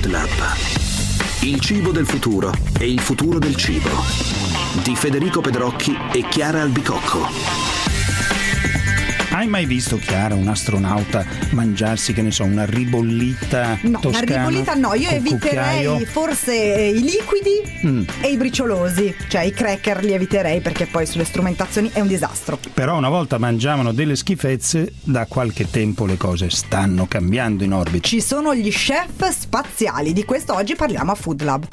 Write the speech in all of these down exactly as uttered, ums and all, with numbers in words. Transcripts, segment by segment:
Food Lab. Il cibo del futuro e il futuro del cibo. Di Federico Pedrocchi e Chiara Albicocco. Hai mai visto, Chiara, un astronauta mangiarsi, che ne so, una ribollita no, toscana? Una ribollita no, io eviterei cucchiaio? forse i liquidi mm. e i briciolosi, cioè i cracker li eviterei perché poi sulle strumentazioni è un disastro. Però una volta mangiavano delle schifezze, da qualche tempo le cose stanno cambiando in orbita. Ci sono gli chef spaziali, di questo oggi parliamo a Food Lab.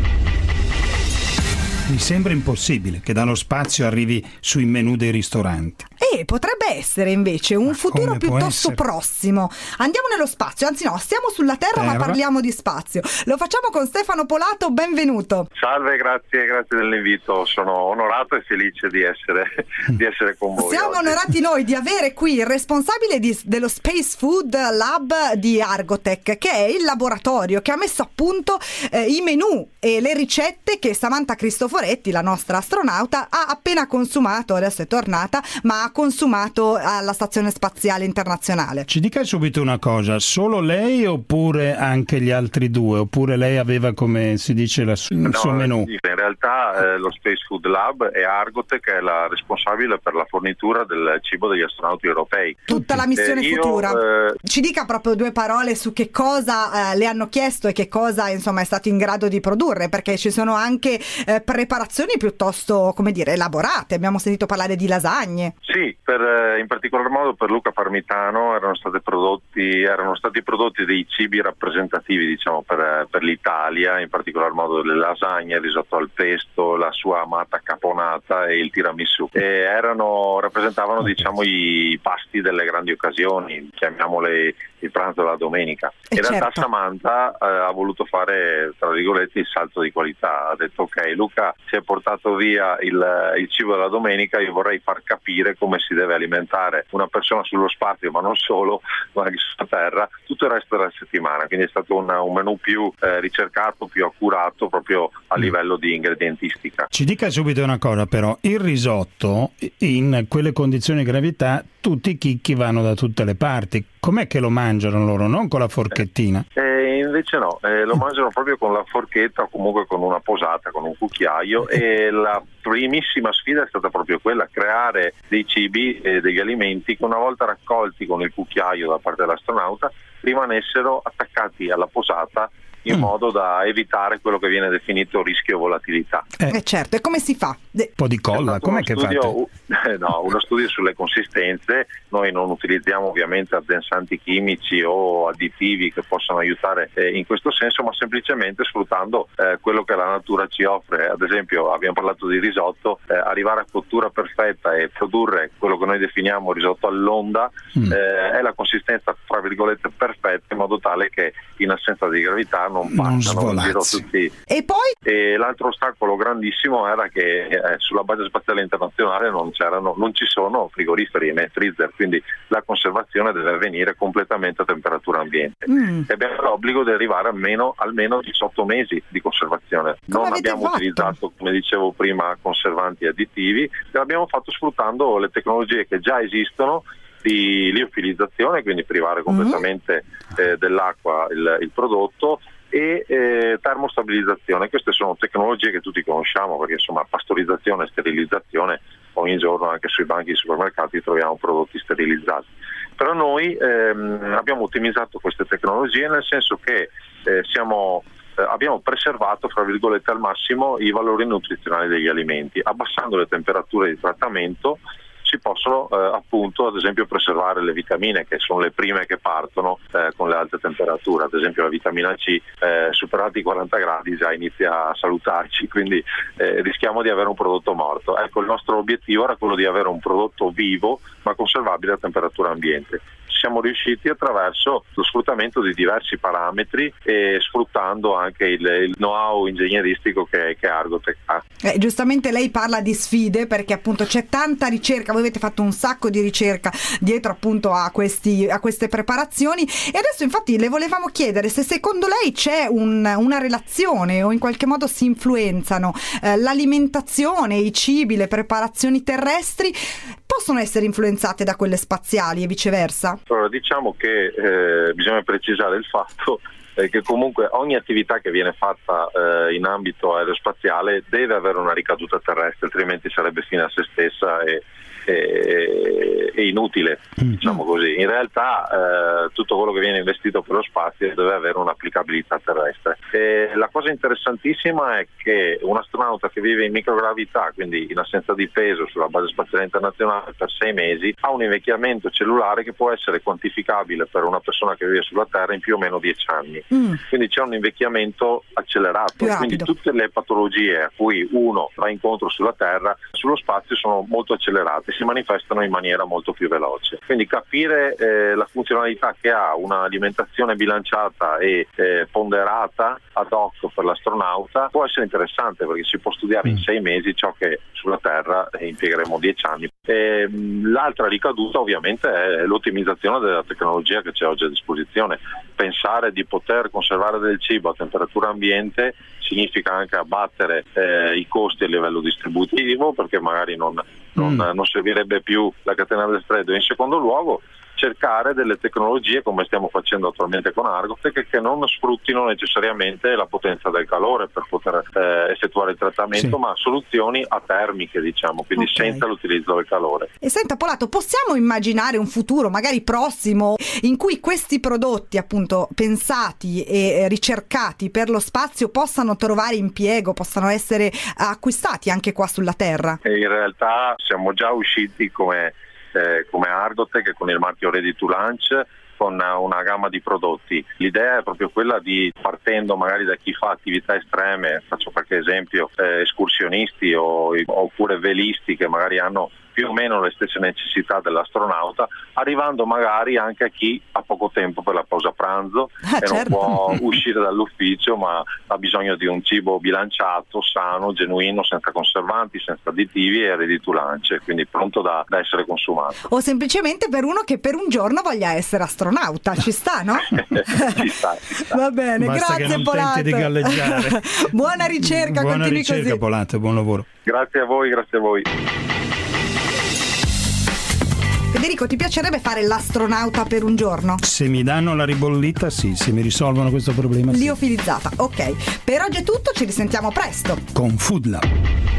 Mi sembra impossibile che dallo spazio arrivi sui menù dei ristoranti. E potrebbe essere invece un ma futuro piuttosto essere? prossimo. Andiamo nello spazio, anzi no, stiamo sulla terra, terra ma parliamo di spazio. Lo facciamo con Stefano Polato, benvenuto. Salve, grazie, grazie dell'invito. Sono onorato e felice di essere, di essere con voi. Siamo oggi. onorati noi di avere qui il responsabile di, dello Space Food Lab di Argotec, che è il laboratorio che ha messo a punto eh, i menù e le ricette che Samantha Cristoforetti, la nostra astronauta, ha appena consumato, adesso è tornata, ma ha consumato alla Stazione Spaziale Internazionale. Ci dica subito una cosa, solo lei oppure anche gli altri due? Oppure lei aveva, come si dice, la su- il no, suo menù? In realtà eh, lo Space Food Lab è Argotec, che è la responsabile per la fornitura del cibo degli astronauti europei. Tutta la missione eh, io, futura. Eh... Ci dica proprio due parole su che cosa eh, le hanno chiesto e che cosa insomma è stato in grado di produrre, perché ci sono anche eh, preparazioni piuttosto, come dire, elaborate. Abbiamo sentito parlare di lasagne. Sì, per, in particolar modo per Luca Parmitano erano stati prodotti, erano stati prodotti dei cibi rappresentativi, diciamo, per, per l'Italia, in particolar modo le lasagne, il risotto al pesto, la sua amata caponata e il tiramisù. E erano, rappresentavano, diciamo, i pasti delle grandi occasioni, chiamiamole il pranzo della domenica. E in certo. realtà Samantha eh, ha voluto fare, tra virgolette, il salto di qualità. Ha detto: ok, Luca si è portato via il, il cibo della domenica, io vorrei far capire come si deve alimentare una persona sullo spazio, ma non solo, ma anche sulla Terra, tutto il resto della settimana. Quindi è stato una, un menù più eh, ricercato, più accurato proprio a livello di ingredientistica. Ci dica subito una cosa però, il risotto in quelle condizioni di gravità tutti i chicchi vanno da tutte le parti, com'è che lo mangiano loro? Non con la forchettina? Eh, invece no, eh, lo mangiano proprio con la forchetta o comunque con una posata, con un cucchiaio, e la primissima sfida è stata proprio quella, creare dei cibi e degli alimenti che una volta raccolti con il cucchiaio da parte dell'astronauta rimanessero attaccati alla posata in mm. modo da evitare quello che viene definito rischio volatilità. Eh, eh certo, e come si fa? Un po' di colla, com'è che studio, fate? No, uno studio sulle consistenze. Noi non utilizziamo ovviamente addensanti chimici o additivi che possano aiutare eh, in questo senso, ma semplicemente sfruttando eh, quello che la natura ci offre. Ad esempio, abbiamo parlato di risotto, eh, arrivare a cottura perfetta e produrre quello che noi definiamo risotto all'onda mm. eh, è la consistenza, tra virgolette, perfetta, in modo tale che in assenza di gravità non passano in giro tutti. E poi? E l'altro ostacolo grandissimo era che eh, sulla base spaziale internazionale non c'erano, non ci sono frigoriferi né freezer, quindi la conservazione deve avvenire completamente a temperatura ambiente. Mm. E abbiamo l'obbligo di arrivare almeno, almeno diciotto mesi di conservazione. Come non abbiamo fatto? utilizzato, come dicevo prima, conservanti additivi, l'abbiamo fatto sfruttando le tecnologie che già esistono di liofilizzazione, quindi privare completamente mm. eh, dell'acqua il, il prodotto, e eh, termostabilizzazione. Queste sono tecnologie che tutti conosciamo, perché insomma pastorizzazione e sterilizzazione, ogni giorno anche sui banchi dei supermercati troviamo prodotti sterilizzati. Però noi ehm, abbiamo ottimizzato queste tecnologie, nel senso che eh, siamo eh, abbiamo preservato, fra virgolette, al massimo i valori nutrizionali degli alimenti, abbassando le temperature di trattamento. Si possono eh, appunto, ad esempio, preservare le vitamine, che sono le prime che partono eh, con le alte temperature. Ad esempio la vitamina C, eh, superati i quaranta gradi già inizia a salutarci, quindi eh, rischiamo di avere un prodotto morto. Ecco, il nostro obiettivo era quello di avere un prodotto vivo ma conservabile a temperatura ambiente. Siamo riusciti attraverso lo sfruttamento di diversi parametri e sfruttando anche il, il know-how ingegneristico che, che Argotec ha. Eh, giustamente lei parla di sfide, perché appunto c'è tanta ricerca, voi avete fatto un sacco di ricerca dietro appunto a, questi, a queste preparazioni, e adesso infatti le volevamo chiedere se secondo lei c'è un, una relazione o in qualche modo si influenzano eh, l'alimentazione, i cibi, le preparazioni terrestri possono essere influenzate da quelle spaziali e viceversa? Allora, diciamo che eh, bisogna precisare il fatto eh, che comunque ogni attività che viene fatta eh, in ambito aerospaziale deve avere una ricaduta terrestre, altrimenti sarebbe fine a se stessa e è inutile, diciamo così. In realtà eh, tutto quello che viene investito per lo spazio deve avere un'applicabilità terrestre. E la cosa interessantissima è che un astronauta che vive in microgravità, quindi in assenza di peso sulla base spaziale internazionale per sei mesi, ha un invecchiamento cellulare che può essere quantificabile per una persona che vive sulla Terra in più o meno dieci anni. Mm. Quindi c'è un invecchiamento accelerato, quindi tutte le patologie a cui uno va incontro sulla Terra, sullo spazio sono molto accelerate, si manifestano in maniera molto più veloce. Quindi capire eh, la funzionalità che ha un'alimentazione bilanciata e eh, ponderata ad hoc per l'astronauta può essere interessante, perché si può studiare in sei mesi ciò che sulla Terra eh, impiegheremo dieci anni. E, mh, l'altra ricaduta ovviamente è l'ottimizzazione della tecnologia che c'è oggi a disposizione. Pensare di poter conservare del cibo a temperatura ambiente significa anche abbattere eh, i costi a livello distributivo, perché magari non Non, mm. non servirebbe più la catena del freddo. In secondo luogo cercare delle tecnologie, come stiamo facendo attualmente con Argotec, che non sfruttino necessariamente la potenza del calore per poter eh, effettuare il trattamento, sì. ma soluzioni atermiche, diciamo, quindi okay. senza l'utilizzo del calore. E senta Polato, possiamo immaginare un futuro magari prossimo in cui questi prodotti appunto pensati e ricercati per lo spazio possano trovare impiego, possano essere acquistati anche qua sulla Terra? E in realtà siamo già usciti come Eh, come Argotec con il marchio Ready to Launch, con una gamma di prodotti. L'idea è proprio quella di, partendo magari da chi fa attività estreme, faccio qualche esempio, eh, escursionisti o, oppure velisti che magari hanno più o meno le stesse necessità dell'astronauta, arrivando magari anche a chi ha poco tempo per la pausa pranzo ah, e certo. non può uscire dall'ufficio, ma ha bisogno di un cibo bilanciato, sano, genuino, senza conservanti, senza additivi e ready to lunch, quindi pronto da, da essere consumato. O semplicemente per uno che per un giorno voglia essere astronauta, ci sta, no? ci sta, ci sta. Va bene, basta grazie che non Polato. tenti di galleggiare. Buona ricerca, buona continui ricerca così. Polato, buon lavoro. Grazie a voi, grazie a voi. Federico, ti piacerebbe fare l'astronauta per un giorno? Se mi danno la ribollita, sì, se mi risolvono questo problema, sì. Liofilizzata, ok. Per oggi è tutto, ci risentiamo presto. Con Food Lab.